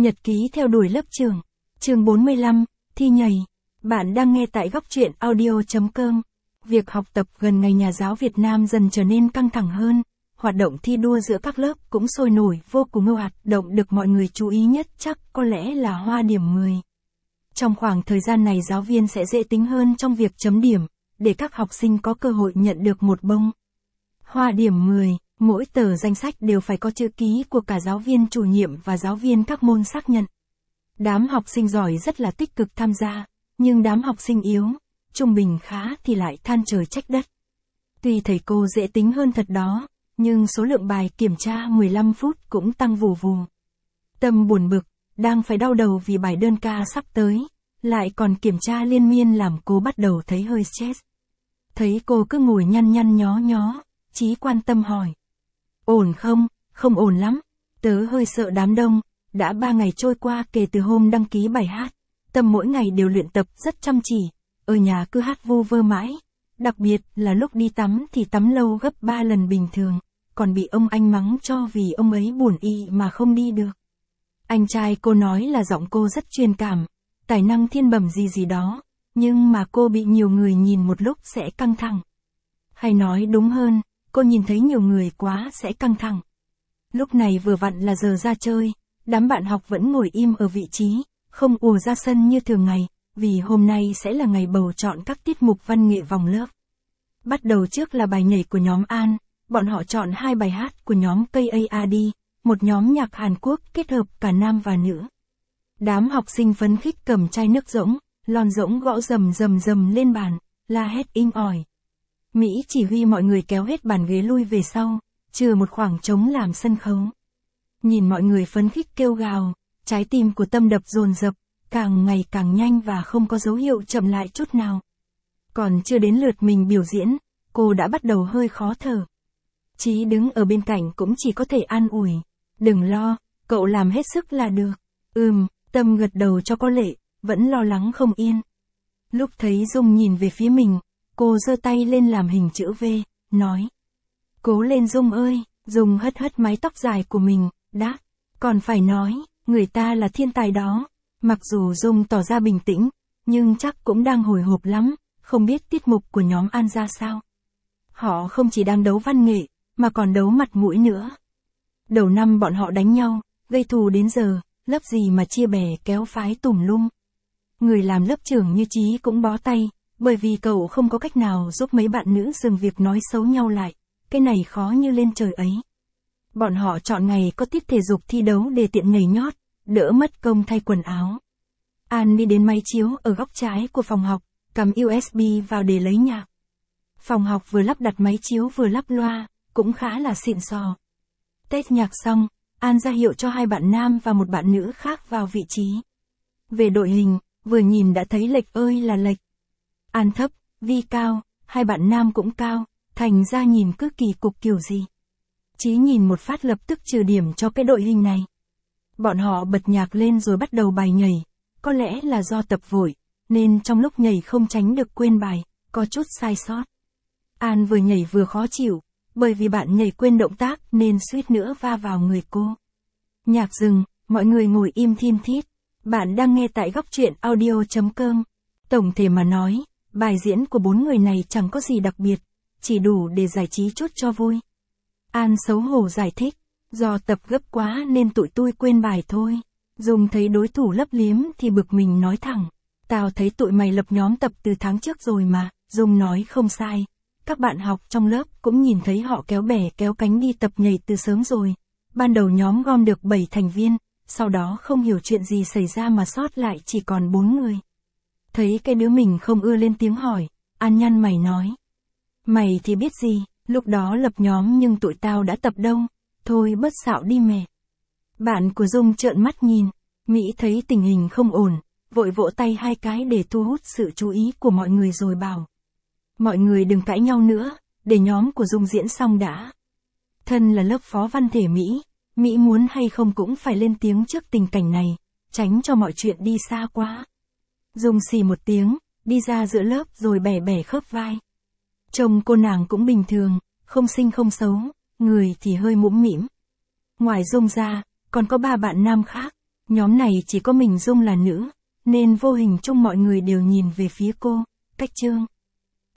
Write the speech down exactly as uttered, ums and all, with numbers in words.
Nhật ký theo đuổi lớp trưởng. Chương bốn mươi lăm, thi nhảy. Bạn đang nghe tại góc truyện audio chấm com. Việc học tập gần ngày Nhà giáo Việt Nam dần trở nên căng thẳng hơn. Hoạt động thi đua giữa các lớp cũng sôi nổi vô cùng ồ ạt. Động được mọi người chú ý nhất chắc có lẽ là hoa điểm mười. Trong khoảng thời gian này giáo viên sẽ dễ tính hơn trong việc chấm điểm, để các học sinh có cơ hội nhận được một bông hoa điểm mười. Mỗi tờ danh sách đều phải có chữ ký của cả giáo viên chủ nhiệm và giáo viên các môn xác nhận. Đám học sinh giỏi rất là tích cực tham gia, nhưng đám học sinh yếu, trung bình khá thì lại than trời trách đất. Tuy thầy cô dễ tính hơn thật đó, nhưng số lượng bài kiểm tra mười lăm phút cũng tăng vù vù. Tâm buồn bực, đang phải đau đầu vì bài đơn ca sắp tới, lại còn kiểm tra liên miên làm cô bắt đầu thấy hơi stress. Thấy cô cứ ngồi nhăn nhăn nhó nhó, Chí quan tâm hỏi. Ổn không? Không ổn lắm. Tớ hơi sợ đám đông, đã ba ngày trôi qua kể từ hôm đăng ký bài hát. Tâm mỗi ngày đều luyện tập rất chăm chỉ, ở nhà cứ hát vu vơ mãi. Đặc biệt là lúc đi tắm thì tắm lâu gấp ba lần bình thường, còn bị ông anh mắng cho vì ông ấy buồn y mà không đi được. Anh trai cô nói là giọng cô rất truyền cảm, tài năng thiên bẩm gì gì đó, nhưng mà cô bị nhiều người nhìn một lúc sẽ căng thẳng. Hay nói đúng hơn, cô nhìn thấy nhiều người quá sẽ căng thẳng. Lúc này vừa vặn là giờ ra chơi, đám bạn học vẫn ngồi im ở vị trí, không ùa ra sân như thường ngày, vì hôm nay sẽ là ngày bầu chọn các tiết mục văn nghệ vòng lớp. Bắt đầu trước là bài nhảy của nhóm An, bọn họ chọn hai bài hát của nhóm ca a đê, một nhóm nhạc Hàn Quốc kết hợp cả nam và nữ. Đám học sinh phấn khích cầm chai nước rỗng, lon rỗng gõ rầm rầm rầm lên bàn, la hét inh ỏi. Mỹ chỉ huy mọi người kéo hết bàn ghế lui về sau, chừa một khoảng trống làm sân khấu. Nhìn mọi người phấn khích kêu gào, trái tim của Tâm đập dồn dập, càng ngày càng nhanh và không có dấu hiệu chậm lại chút nào. Còn chưa đến lượt mình biểu diễn, cô đã bắt đầu hơi khó thở. Chí đứng ở bên cạnh cũng chỉ có thể an ủi. Đừng lo, cậu làm hết sức là được. Ừm, Tâm gật đầu cho có lệ, vẫn lo lắng không yên. Lúc thấy Dung nhìn về phía mình, cô giơ tay lên làm hình chữ V, nói. Cố lên Dung ơi. Dung hất hất mái tóc dài của mình, đáp. Còn phải nói, người ta là thiên tài đó. Mặc dù Dung tỏ ra bình tĩnh, nhưng chắc cũng đang hồi hộp lắm, không biết tiết mục của nhóm An ra sao. Họ không chỉ đang đấu văn nghệ, mà còn đấu mặt mũi nữa. Đầu năm bọn họ đánh nhau, gây thù đến giờ, lớp gì mà chia bè kéo phái tùm lum. Người làm lớp trưởng như Chí cũng bó tay, bởi vì cậu không có cách nào giúp mấy bạn nữ dừng việc nói xấu nhau lại, cái này khó như lên trời ấy. Bọn họ chọn ngày có tiết thể dục thi đấu để tiện nhảy nhót, đỡ mất công thay quần áo. An đi đến máy chiếu ở góc trái của phòng học, cắm u ét bê vào để lấy nhạc. Phòng học vừa lắp đặt máy chiếu vừa lắp loa, cũng khá là xịn sò. Test nhạc xong, An ra hiệu cho hai bạn nam và một bạn nữ khác vào vị trí. Về đội hình, vừa nhìn đã thấy lệch ơi là lệch. An thấp, Vi cao, hai bạn nam cũng cao, thành ra nhìn cứ kỳ cục kiểu gì. Chí nhìn một phát lập tức trừ điểm cho cái đội hình này. Bọn họ bật nhạc lên rồi bắt đầu bài nhảy, có lẽ là do tập vội, nên trong lúc nhảy không tránh được quên bài, có chút sai sót. An vừa nhảy vừa khó chịu, bởi vì bạn nhảy quên động tác nên suýt nữa va vào người cô. Nhạc dừng, mọi người ngồi im thiên thít. Bạn đang nghe tại góc truyện audio chấm com. Tổng thể mà nói, bài diễn của bốn người này chẳng có gì đặc biệt, chỉ đủ để giải trí chút cho vui. An xấu hổ giải thích, do tập gấp quá nên tụi tôi quên bài thôi. Dung thấy đối thủ lấp liếm thì bực mình nói thẳng, tao thấy tụi mày lập nhóm tập từ tháng trước rồi mà. Dung nói không sai, các bạn học trong lớp cũng nhìn thấy họ kéo bè kéo cánh đi tập nhảy từ sớm rồi. Ban đầu nhóm gom được bảy thành viên, sau đó không hiểu chuyện gì xảy ra mà sót lại chỉ còn bốn người. Thấy cái đứa mình không ưa lên tiếng hỏi, An nhăn mày nói. Mày thì biết gì, lúc đó lập nhóm nhưng tụi tao đã tập đâu, thôi bớt xạo đi mẹ. Bạn của Dung trợn mắt nhìn, Mỹ thấy tình hình không ổn, vội vỗ tay hai cái để thu hút sự chú ý của mọi người rồi bảo. Mọi người đừng cãi nhau nữa, để nhóm của Dung diễn xong đã. Thân là lớp phó văn thể Mỹ, Mỹ muốn hay không cũng phải lên tiếng trước tình cảnh này, tránh cho mọi chuyện đi xa quá. Dung xì một tiếng, đi ra giữa lớp rồi bẻ bẻ khớp vai. Trông cô nàng cũng bình thường, không xinh không xấu, người thì hơi mũm mĩm. Ngoài Dung ra, còn có ba bạn nam khác, Nhóm này chỉ có mình Dung là nữ, nên vô hình chung mọi người đều nhìn về phía cô. Cách chương